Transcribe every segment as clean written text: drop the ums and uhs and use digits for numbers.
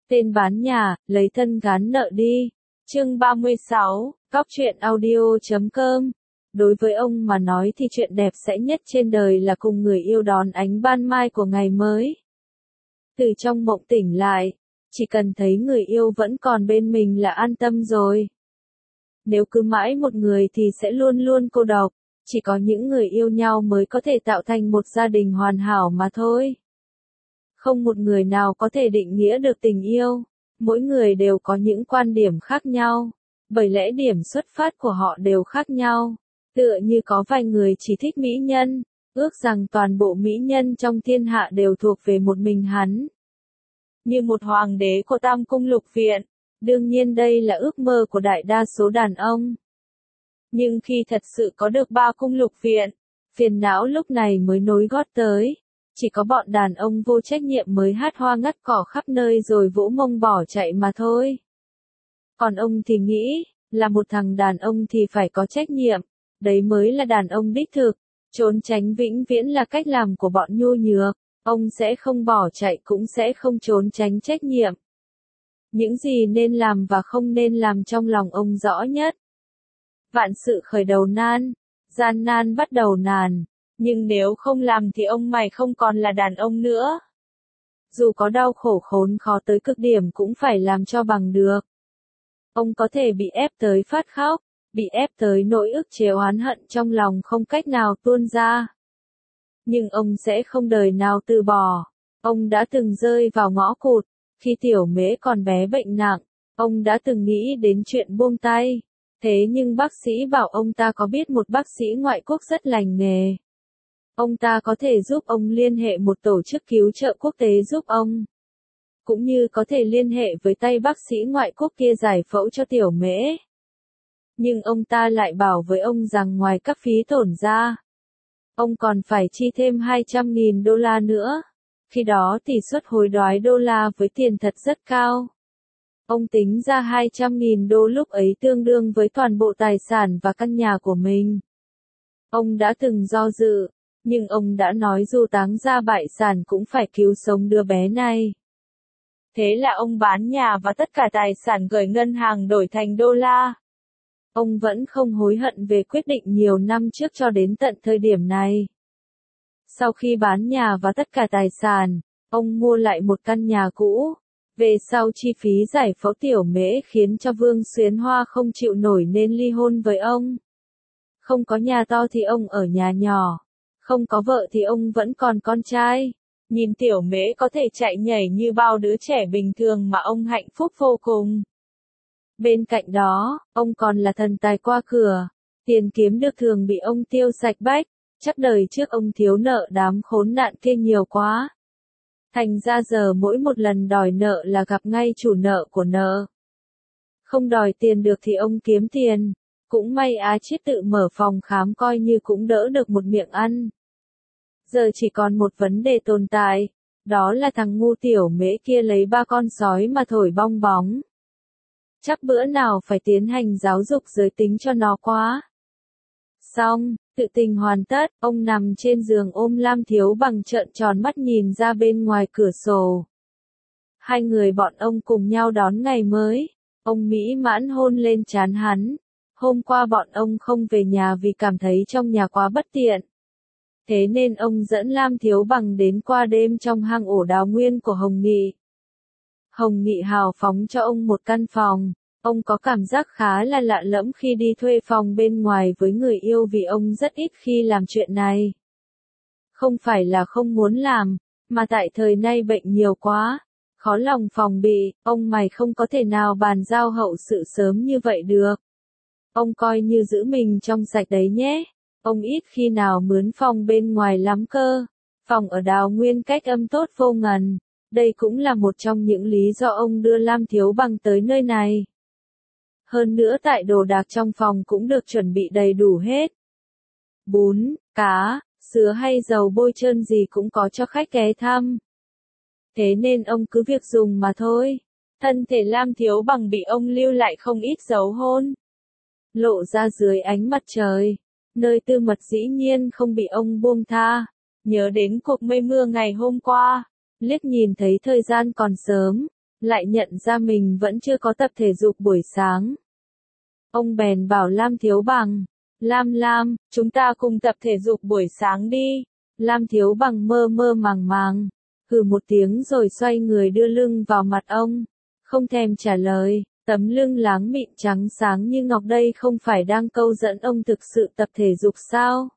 Tên bán nhà, lấy thân gán nợ đi. Chương 36, Cóc truyện audio.com. Đối với ông mà nói thì chuyện đẹp sẽ nhất trên đời là cùng người yêu đón ánh ban mai của ngày mới. Từ trong mộng tỉnh lại, chỉ cần thấy người yêu vẫn còn bên mình là an tâm rồi. Nếu cứ mãi một người thì sẽ luôn luôn cô độc, chỉ có những người yêu nhau mới có thể tạo thành một gia đình hoàn hảo mà thôi. Không một người nào có thể định nghĩa được tình yêu, mỗi người đều có những quan điểm khác nhau, bởi lẽ điểm xuất phát của họ đều khác nhau. Tựa như có vài người chỉ thích mỹ nhân, ước rằng toàn bộ mỹ nhân trong thiên hạ đều thuộc về một mình hắn. Như một hoàng đế của Tam Cung Lục Viện, đương nhiên đây là ước mơ của đại đa số đàn ông. Nhưng khi thật sự có được 3 cung lục viện, phiền não lúc này mới nối gót tới. Chỉ có bọn đàn ông vô trách nhiệm mới hát hoa ngắt cỏ khắp nơi rồi vỗ mông bỏ chạy mà thôi. Còn ông thì nghĩ, là một thằng đàn ông thì phải có trách nhiệm, đấy mới là đàn ông đích thực. Trốn tránh vĩnh viễn là cách làm của bọn nhu nhược, ông sẽ không bỏ chạy cũng sẽ không trốn tránh trách nhiệm. Những gì nên làm và không nên làm trong lòng ông rõ nhất. Vạn sự khởi đầu nan, gian nan bắt đầu nàn, nhưng nếu không làm thì ông mày không còn là đàn ông nữa. Dù có đau khổ khốn khó tới cực điểm cũng phải làm cho bằng được. Ông có thể bị ép tới phát khóc, bị ép tới nỗi ức chế oán hận trong lòng không cách nào tuôn ra. Nhưng ông sẽ không đời nào từ bỏ. Ông đã từng rơi vào ngõ cụt, khi tiểu mễ còn bé bệnh nặng, ông đã từng nghĩ đến chuyện buông tay. Thế nhưng bác sĩ bảo ông ta có biết một bác sĩ ngoại quốc rất lành nghề. Ông ta có thể giúp ông liên hệ một tổ chức cứu trợ quốc tế giúp ông. Cũng như có thể liên hệ với tay bác sĩ ngoại quốc kia giải phẫu cho tiểu mễ. Nhưng ông ta lại bảo với ông rằng ngoài các phí tổn ra, ông còn phải chi thêm 200.000 đô la nữa. Khi đó tỷ suất hối đoái đô la với tiền thật rất cao. Ông tính ra 200.000 đô lúc ấy tương đương với toàn bộ tài sản và căn nhà của mình. Ông đã từng do dự, nhưng ông đã nói dù táng ra bại sản cũng phải cứu sống đứa bé này. Thế là ông bán nhà và tất cả tài sản gửi ngân hàng đổi thành đô la. Ông vẫn không hối hận về quyết định nhiều năm trước cho đến tận thời điểm này. Sau khi bán nhà và tất cả tài sản, ông mua lại một căn nhà cũ. Về sau chi phí giải phẫu tiểu mễ khiến cho Vương Xuyến Hoa không chịu nổi nên ly hôn với ông. Không có nhà to thì ông ở nhà nhỏ. Không có vợ thì ông vẫn còn con trai. Nhìn tiểu mễ có thể chạy nhảy như bao đứa trẻ bình thường mà ông hạnh phúc vô cùng. Bên cạnh đó, ông còn là thần tài qua cửa. Tiền kiếm được thường bị ông tiêu sạch bách. Chắc đời trước ông thiếu nợ đám khốn nạn kia nhiều quá. Thành ra giờ mỗi một lần đòi nợ là gặp ngay chủ nợ của nợ. Không đòi tiền được thì ông kiếm tiền. Cũng may Á Chiết tự mở phòng khám coi như cũng đỡ được một miệng ăn. Giờ chỉ còn một vấn đề tồn tại. Đó là thằng ngu tiểu mễ kia lấy 3 con sói mà thổi bong bóng. Chắc bữa nào phải tiến hành giáo dục giới tính cho nó quá. Xong, tự tình hoàn tất, ông nằm trên giường ôm Lam Thiếu Bằng trợn tròn mắt nhìn ra bên ngoài cửa sổ. Hai người bọn ông cùng nhau đón ngày mới. Ông mỹ mãn hôn lên trán hắn. Hôm qua bọn ông không về nhà vì cảm thấy trong nhà quá bất tiện. Thế nên ông dẫn Lam Thiếu Bằng đến qua đêm trong hang ổ đào nguyên của Hồng Nghị. Hồng Nghị hào phóng cho ông một căn phòng. Ông có cảm giác khá là lạ lẫm khi đi thuê phòng bên ngoài với người yêu vì ông rất ít khi làm chuyện này. Không phải là không muốn làm, mà tại thời nay bệnh nhiều quá, khó lòng phòng bị, ông mày không có thể nào bàn giao hậu sự sớm như vậy được. Ông coi như giữ mình trong sạch đấy nhé. Ông ít khi nào mướn phòng bên ngoài lắm cơ. Phòng ở Đào Nguyên cách âm tốt vô ngần. Đây cũng là một trong những lý do ông đưa Lam Thiếu Bằng tới nơi này. Hơn nữa tại đồ đạc trong phòng cũng được chuẩn bị đầy đủ hết. Bún, cá, sứa hay dầu bôi trơn gì cũng có cho khách ghé thăm. Thế nên ông cứ việc dùng mà thôi. Thân thể Lam Thiếu Bằng bị ông lưu lại không ít dấu hôn. Lộ ra dưới ánh mặt trời. Nơi tư mật dĩ nhiên không bị ông buông tha. Nhớ đến cuộc mây mưa ngày hôm qua. Liếc nhìn thấy thời gian còn sớm. lại nhận ra mình vẫn chưa có tập thể dục buổi sáng. Ông bèn bảo Lam Thiếu Bằng, Lam, chúng ta cùng tập thể dục buổi sáng đi. Lam Thiếu Bằng mơ mơ màng màng, hừ một tiếng rồi xoay người đưa lưng vào mặt ông, không thèm trả lời. Tấm lưng láng mịn trắng sáng như ngọc đây không phải đang câu dẫn ông thực sự tập thể dục sao?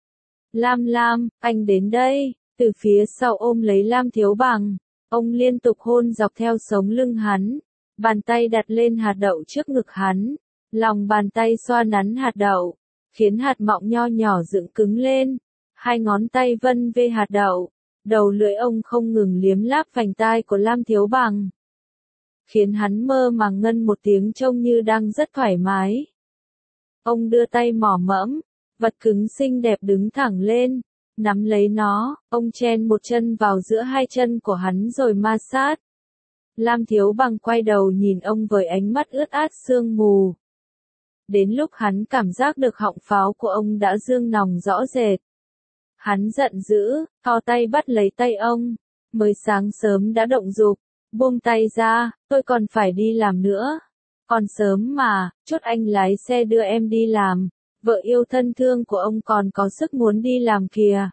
Lam, anh đến đây, từ phía sau ôm lấy Lam Thiếu Bằng, ông liên tục hôn dọc theo sống lưng hắn, bàn tay đặt lên hạt đậu trước ngực hắn, lòng bàn tay xoa nắn hạt đậu, khiến hạt mọng nho nhỏ dựng cứng lên, hai ngón tay vân về hạt đậu, đầu lưỡi ông không ngừng liếm láp vành tai của Lam Thiếu Bằng, khiến hắn mơ màng ngân một tiếng trông như đang rất thoải mái. Ông đưa tay mỏ mẫm, vật cứng xinh đẹp đứng thẳng lên, nắm lấy nó, ông chen một chân vào giữa hai chân của hắn rồi ma sát. Lam Thiếu Bằng quay đầu nhìn ông với ánh mắt ướt át sương mù. Đến lúc hắn cảm giác được họng pháo của ông đã dương nòng rõ rệt. Hắn giận dữ, thò tay bắt lấy tay ông, mới sáng sớm đã động dục. Buông tay ra, tôi còn phải đi làm nữa. Còn sớm mà, chốt anh lái xe đưa em đi làm. Vợ yêu thân thương của ông còn có sức muốn đi làm kìa.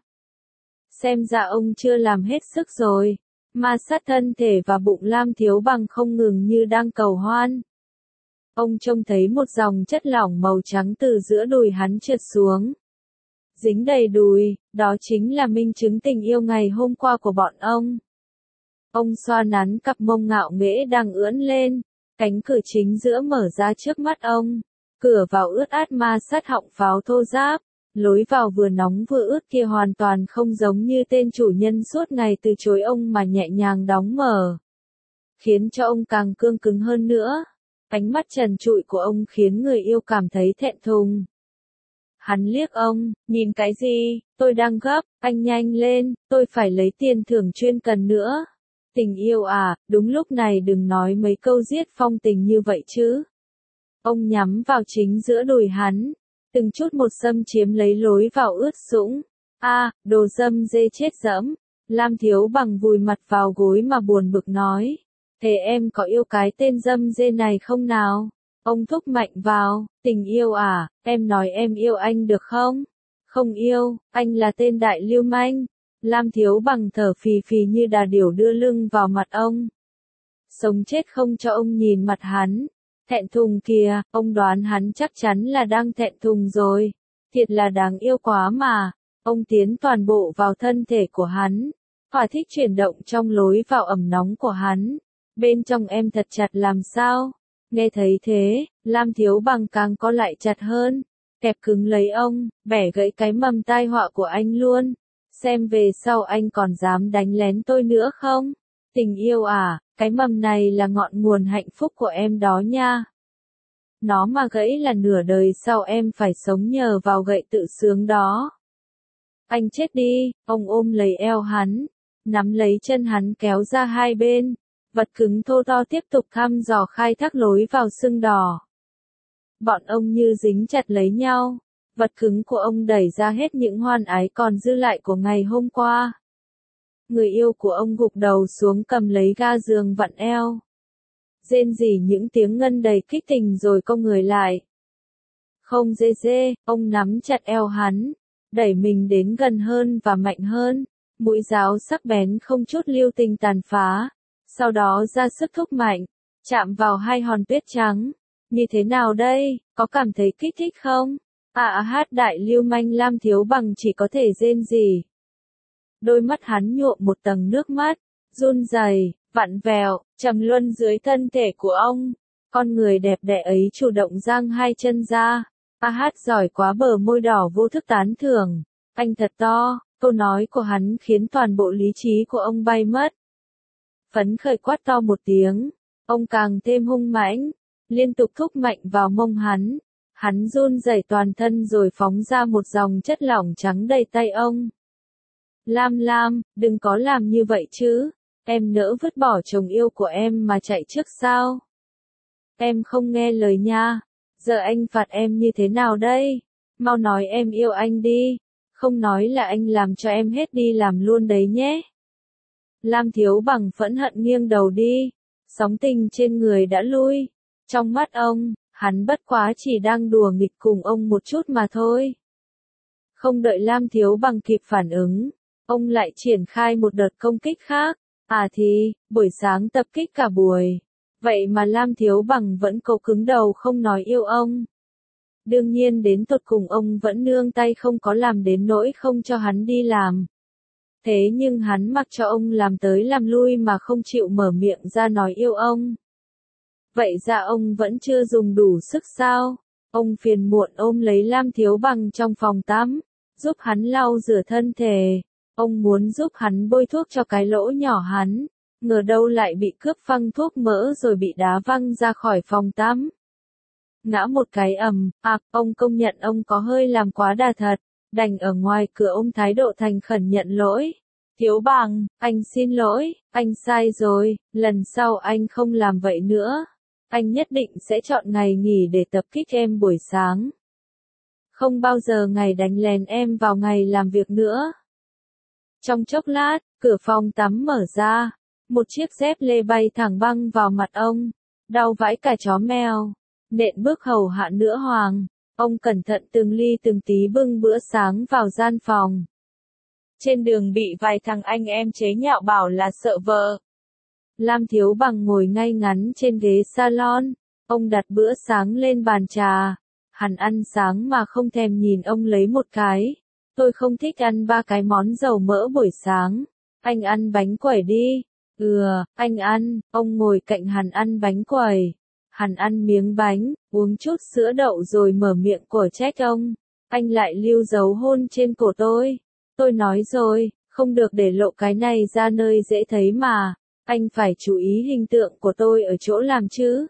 Xem ra ông chưa làm hết sức rồi. Ma sát thân thể và bụng Lam Thiếu Bằng không ngừng như đang cầu hoan. Ông trông thấy một dòng chất lỏng màu trắng từ giữa đùi hắn trượt xuống. Dính đầy đùi, đó chính là minh chứng tình yêu ngày hôm qua của bọn ông. Ông xoa nắn cặp mông ngạo nghễ đang ưỡn lên, cánh cửa chính giữa mở ra trước mắt ông, cửa vào ướt át ma sát họng pháo thô ráp, lối vào vừa nóng vừa ướt kia hoàn toàn không giống như tên chủ nhân suốt ngày từ chối ông mà nhẹ nhàng đóng mở, khiến cho ông càng cương cứng hơn nữa. Ánh mắt trần trụi của ông khiến người yêu cảm thấy thẹn thùng. Hắn liếc ông, nhìn cái gì, tôi đang gấp, anh nhanh lên, tôi phải lấy tiền thưởng chuyên cần nữa. Tình yêu à, đúng lúc này đừng nói mấy câu giết phong tình như vậy chứ. Ông nhắm vào chính giữa đùi hắn, từng chút một xâm chiếm lấy lối vào ướt sũng. Đồ dâm dê chết dẫm. Lam Thiếu Bằng vùi mặt vào gối mà buồn bực nói. Thế em có yêu cái tên dâm dê này không nào? Ông thúc mạnh vào, tình yêu à, em nói em yêu anh được không? Không yêu, anh là tên đại lưu manh. Lam Thiếu Bằng thở phì phì như đà điểu đưa lưng vào mặt ông. Sống chết không cho ông nhìn mặt hắn. Thẹn thùng kìa, ông đoán hắn chắc chắn là đang thẹn thùng rồi. Thiệt là đáng yêu quá mà. Ông tiến toàn bộ vào thân thể của hắn. Thỏa thích chuyển động trong lối vào ẩm nóng của hắn. Bên trong em thật chặt làm sao? Nghe thấy thế, Lam Thiếu Bằng càng co lại chặt hơn. Kẹp cứng lấy ông, bẻ gãy cái mầm tai họa của anh luôn. Xem về sau anh còn dám đánh lén tôi nữa không? Tình yêu à, cái mầm này là ngọn nguồn hạnh phúc của em đó nha. Nó mà gãy là nửa đời sau em phải sống nhờ vào gậy tự sướng đó. Anh chết đi, ông ôm lấy eo hắn, nắm lấy chân hắn kéo ra hai bên. Vật cứng thô to tiếp tục thăm dò khai thác lối vào sưng đỏ. Bọn ông như dính chặt lấy nhau. Vật cứng của ông đẩy ra hết những hoan ái còn dư lại của ngày hôm qua. Người yêu của ông gục đầu xuống cầm lấy ga giường vặn eo. Rên rỉ những tiếng ngân đầy kích tình rồi cong người lại. Không dê, ông nắm chặt eo hắn, đẩy mình đến gần hơn và mạnh hơn. Mũi giáo sắc bén không chút lưu tình tàn phá. Sau đó ra sức thúc mạnh, chạm vào hai hòn tuyết trắng. Như thế nào đây, có cảm thấy kích thích không? Đại lưu manh Lam Thiếu Bằng chỉ có thể rên rỉ. Đôi mắt hắn nhuộm một tầng nước mắt, run rẩy, vặn vẹo, trầm luân dưới thân thể của ông. Con người đẹp đẽ ấy chủ động giang hai chân ra. Giỏi quá, bờ môi đỏ vô thức tán thưởng. Anh thật to, câu nói của hắn khiến toàn bộ lý trí của ông bay mất. Phấn khởi quát to một tiếng, ông càng thêm hung mãnh, liên tục thúc mạnh vào mông hắn. Hắn run rẩy toàn thân rồi phóng ra một dòng chất lỏng trắng đầy tay ông. Lam, đừng có làm như vậy chứ, em nỡ vứt bỏ chồng yêu của em mà chạy trước sao? Em không nghe lời nha, giờ anh phạt em như thế nào đây? Mau nói em yêu anh đi, không nói là anh làm cho em hết đi làm luôn đấy nhé. Lam Thiếu Bằng phẫn hận nghiêng đầu đi, Sóng tình trên người đã lui. Trong mắt ông, hắn bất quá chỉ đang đùa nghịch cùng ông một chút mà thôi. Không đợi Lam Thiếu Bằng kịp phản ứng, ông lại triển khai một đợt công kích khác. À thì, buổi sáng tập kích cả buổi. Vậy mà Lam Thiếu Bằng vẫn cố cứng đầu không nói yêu ông. Đương nhiên đến tột cùng ông vẫn nương tay không có làm đến nỗi không cho hắn đi làm. Thế nhưng hắn mặc cho ông làm tới làm lui mà không chịu mở miệng ra nói yêu ông. Vậy ra ông vẫn chưa dùng đủ sức sao? Ông phiền muộn ôm lấy Lam Thiếu Bằng trong phòng tắm, giúp hắn lau rửa thân thể. Ông muốn giúp hắn bôi thuốc cho cái lỗ nhỏ hắn, ngờ đâu lại bị cướp phăng thuốc mỡ rồi bị đá văng ra khỏi phòng tắm. Ngã một cái ông công nhận ông có hơi làm quá đà thật, đành ở ngoài cửa ôm thái độ thành khẩn nhận lỗi. Thiếu Bằng, anh xin lỗi, anh sai rồi, lần sau anh không làm vậy nữa. Anh nhất định sẽ chọn ngày nghỉ để tập kích em buổi sáng. Không bao giờ ngày đánh lén em vào ngày làm việc nữa. Trong chốc lát, cửa phòng tắm mở ra, một chiếc dép lê bay thẳng băng vào mặt ông, đau vãi cả chó mèo. Nện bước hầu hạ nữa Hoàng, ông cẩn thận từng ly từng tí bưng bữa sáng vào gian phòng. Trên đường bị vài thằng anh em chế nhạo bảo là sợ vợ. Lam Thiếu Bằng ngồi ngay ngắn trên ghế salon, ông đặt bữa sáng lên bàn trà. Hắn ăn sáng mà không thèm nhìn ông lấy một cái. Tôi không thích ăn 3 cái món dầu mỡ buổi sáng. Anh ăn bánh quẩy đi. Anh ăn. Ông ngồi cạnh hắn ăn bánh quẩy. Hắn ăn miếng bánh, uống chút sữa đậu rồi mở miệng của trách ông. Anh lại lưu dấu hôn trên cổ tôi. Tôi nói rồi, không được để lộ cái này ra nơi dễ thấy mà. Anh phải chú ý hình tượng của tôi ở chỗ làm chứ.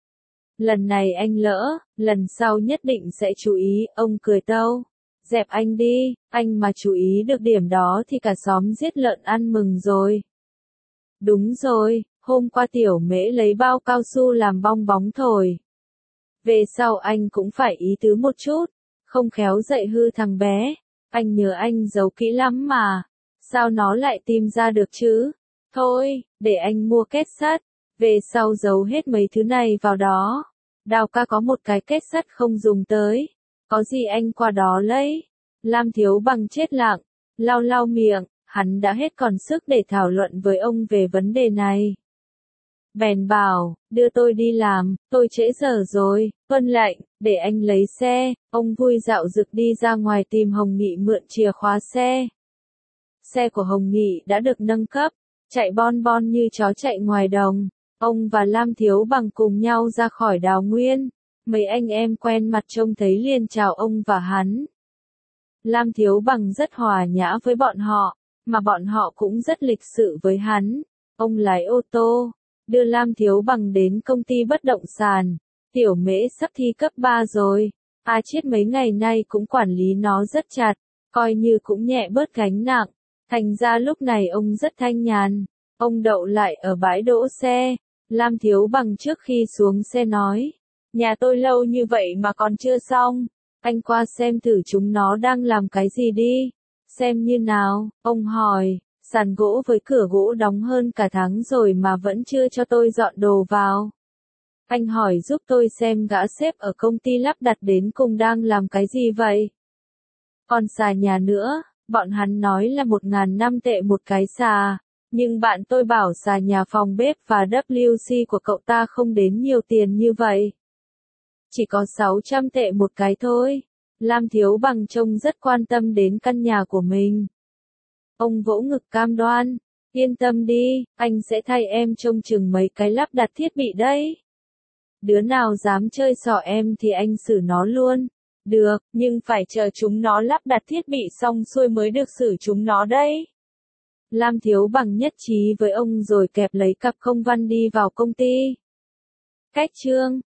Lần này anh lỡ, lần sau nhất định sẽ chú ý, ông cười tâu. Dẹp anh đi, anh mà chú ý được điểm đó thì cả xóm giết lợn ăn mừng rồi. Đúng rồi, hôm qua Tiểu Mễ lấy bao cao su làm bong bóng thổi. Về sau anh cũng phải ý tứ một chút, không khéo dạy hư thằng bé. Anh nhớ anh giấu kỹ lắm mà, sao nó lại tìm ra được chứ? Thôi, để anh mua kết sắt, về sau giấu hết mấy thứ này vào đó. Đào ca có một cái kết sắt không dùng tới, có gì anh qua đó lấy. Lam Thiếu Bằng chết lặng, lau lau miệng, hắn đã hết còn sức để thảo luận với ông về vấn đề này. Bèn bảo, đưa tôi đi làm, tôi trễ giờ rồi, vâng lệnh, để anh lấy xe. Ông vui dạo dực đi ra ngoài tìm Hồng Nghị mượn chìa khóa xe. Xe của Hồng Nghị đã được nâng cấp, chạy bon bon như chó chạy ngoài đồng. Ông và Lam Thiếu Bằng cùng nhau ra khỏi Đào Nguyên. Mấy anh em quen mặt trông thấy liền chào ông và hắn. Lam Thiếu Bằng rất hòa nhã với bọn họ, mà bọn họ cũng rất lịch sự với hắn. Ông lái ô tô, đưa Lam Thiếu Bằng đến công ty bất động sản. Tiểu Mễ sắp thi cấp 3 rồi. A Chiết mấy ngày nay cũng quản lý nó rất chặt, coi như cũng nhẹ bớt gánh nặng. Thành ra lúc này ông rất thanh nhàn. Ông đậu lại ở bãi đỗ xe. Lam Thiếu Bằng trước khi xuống xe nói. Nhà tôi lâu như vậy mà còn chưa xong. Anh qua xem thử chúng nó đang làm cái gì đi. Xem như nào, ông hỏi. Sàn gỗ với cửa gỗ đóng hơn cả tháng rồi mà vẫn chưa cho tôi dọn đồ vào. Anh hỏi giúp tôi xem gã sếp ở công ty lắp đặt đến cùng đang làm cái gì vậy. Còn xà nhà nữa, bọn hắn nói là 1.000 tệ một cái xà. Nhưng bạn tôi bảo xà nhà phòng bếp và WC của cậu ta không đến nhiều tiền như vậy. Chỉ có 600 tệ một cái thôi. Lam Thiếu Bằng trông rất quan tâm đến căn nhà của mình. Ông vỗ ngực cam đoan. Yên tâm đi, anh sẽ thay em trông chừng mấy cái lắp đặt thiết bị đấy. Đứa nào dám chơi xỏ em thì anh xử nó luôn. Được, nhưng phải chờ chúng nó lắp đặt thiết bị xong xuôi mới được xử chúng nó đấy. Lam Thiếu Bằng nhất trí với ông rồi kẹp lấy cặp công văn đi vào công ty. Cách chương